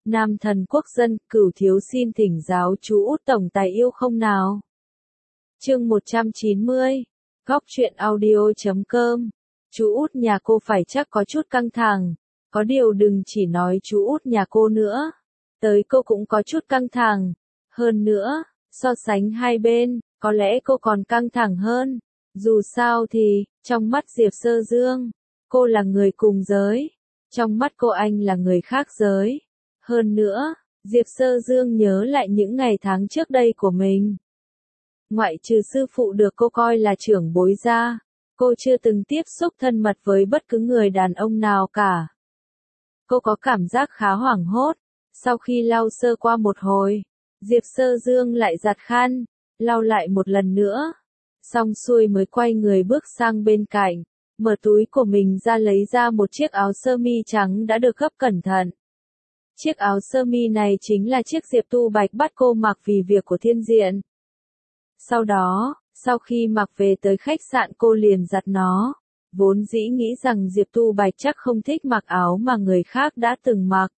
Nam thần quốc dân, Cửu thiếu xin thỉnh giáo chú Út tổng tài yêu không nào. Chương 190, Góc truyện audio.com. Chú Út nhà cô phải chắc có chút căng thẳng, có điều đừng chỉ nói chú Út nhà cô nữa. Tới cô cũng có chút căng thẳng. Hơn nữa, so sánh hai bên, có lẽ cô còn căng thẳng hơn. Dù sao thì, trong mắt Diệp Sơ Dương, cô là người cùng giới. Trong mắt cô anh là người khác giới. Hơn nữa, Diệp Sơ Dương nhớ lại những ngày tháng trước đây của mình. Ngoại trừ sư phụ được cô coi là trưởng bối ra, cô chưa từng tiếp xúc thân mật với bất cứ người đàn ông nào cả. Cô có cảm giác khá hoảng hốt. Sau khi lau sơ qua một hồi, Diệp Sơ Dương lại giặt khăn, lau lại một lần nữa. Xong xuôi mới quay người bước sang bên cạnh, mở túi của mình ra lấy ra một chiếc áo sơ mi trắng đã được gấp cẩn thận. Chiếc áo sơ mi này chính là chiếc Diệp Tu Bạch bắt cô mặc vì việc của Thiên Diện. Sau đó, sau khi mặc về tới khách sạn cô liền giặt nó. Vốn dĩ nghĩ rằng Diệp Tu Bạch chắc không thích mặc áo mà người khác đã từng mặc.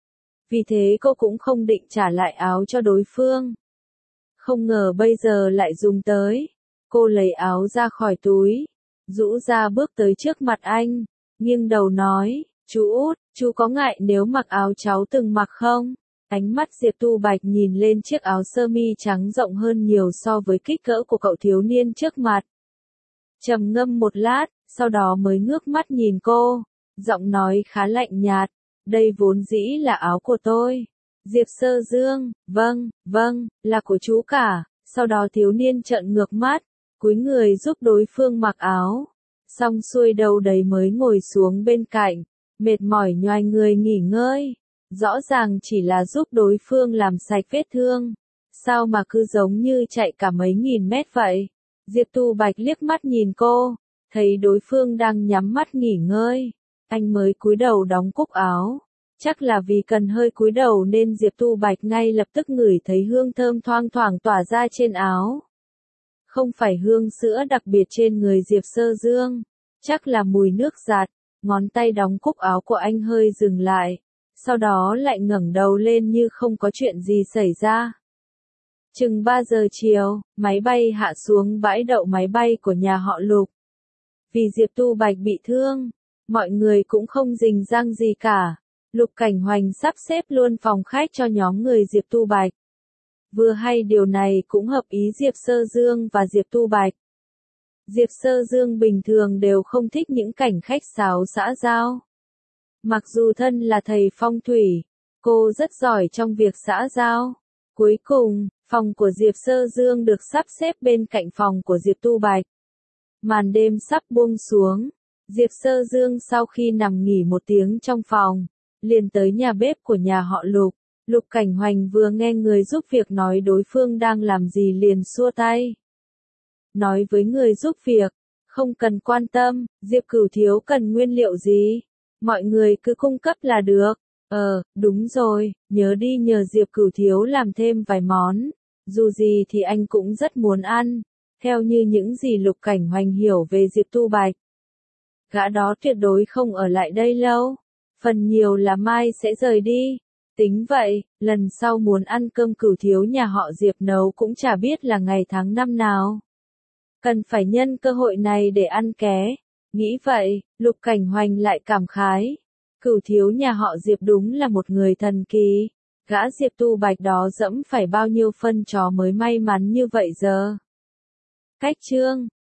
Vì thế cô cũng không định trả lại áo cho đối phương. Không ngờ bây giờ lại dùng tới. Cô lấy áo ra khỏi túi, rũ ra bước tới trước mặt anh, nghiêng đầu nói, chú Út, chú có ngại nếu mặc áo cháu từng mặc không? Ánh mắt Diệp Tu Bạch nhìn lên chiếc áo sơ mi trắng rộng hơn nhiều so với kích cỡ của cậu thiếu niên trước mặt. Trầm ngâm một lát, sau đó mới ngước mắt nhìn cô, giọng nói khá lạnh nhạt, đây vốn dĩ là áo của tôi. Diệp Sơ Dương, vâng, là của chú cả. Sau đó thiếu niên trợn ngược mắt, cúi người giúp đối phương mặc áo. Xong xuôi đâu đấy mới ngồi xuống bên cạnh, mệt mỏi nhoài người nghỉ ngơi. Rõ ràng chỉ là giúp đối phương làm sạch vết thương. Sao mà cứ giống như chạy cả mấy nghìn mét vậy? Diệp Tu Bạch liếc mắt nhìn cô, thấy đối phương đang nhắm mắt nghỉ ngơi. Anh mới cúi đầu đóng cúc áo. Chắc là vì cần hơi cúi đầu nên Diệp Tu Bạch ngay lập tức ngửi thấy hương thơm thoang thoảng tỏa ra trên áo. Không phải hương sữa đặc biệt trên người Diệp Sơ Dương, chắc là mùi nước giặt. Ngón tay đóng cúc áo của anh hơi dừng lại, sau đó lại ngẩng đầu lên như không có chuyện gì xảy ra. Chừng 3 giờ chiều, máy bay hạ xuống bãi đậu máy bay của nhà họ Lục. Vì Diệp Tu Bạch bị thương, mọi người cũng không rình rang gì cả. Lục Cảnh Hoành sắp xếp luôn phòng khách cho nhóm người Diệp Tu Bạch. Vừa hay điều này cũng hợp ý Diệp Sơ Dương và Diệp Tu Bạch. Diệp Sơ Dương bình thường đều không thích những cảnh khách sáo xã giao. Mặc dù thân là thầy phong thủy, cô rất giỏi trong việc xã giao. Cuối cùng, phòng của Diệp Sơ Dương được sắp xếp bên cạnh phòng của Diệp Tu Bạch. Màn đêm sắp buông xuống, Diệp Sơ Dương sau khi nằm nghỉ một tiếng trong phòng, liền tới nhà bếp của nhà họ Lục. Lục Cảnh Hoành vừa nghe người giúp việc nói đối phương đang làm gì liền xua tay. Nói với người giúp việc, không cần quan tâm, Diệp Cửu thiếu cần nguyên liệu gì, mọi người cứ cung cấp là được. Đúng rồi, nhớ đi nhờ Diệp Cửu thiếu làm thêm vài món, dù gì thì anh cũng rất muốn ăn, theo như những gì Lục Cảnh Hoành hiểu về Diệp Tu Bạch. Gã đó tuyệt đối không ở lại đây lâu, phần nhiều là mai sẽ rời đi. Tính vậy, lần sau muốn ăn cơm Cửu thiếu nhà họ Diệp nấu cũng chả biết là ngày tháng năm nào. Cần phải nhân cơ hội này để ăn ké. Nghĩ vậy, Lục Cảnh Hoành lại cảm khái. Cửu thiếu nhà họ Diệp đúng là một người thần kỳ. Gã Diệp Tu Bạch đó dẫm phải bao nhiêu phân chó mới may mắn như vậy giờ. Cách chương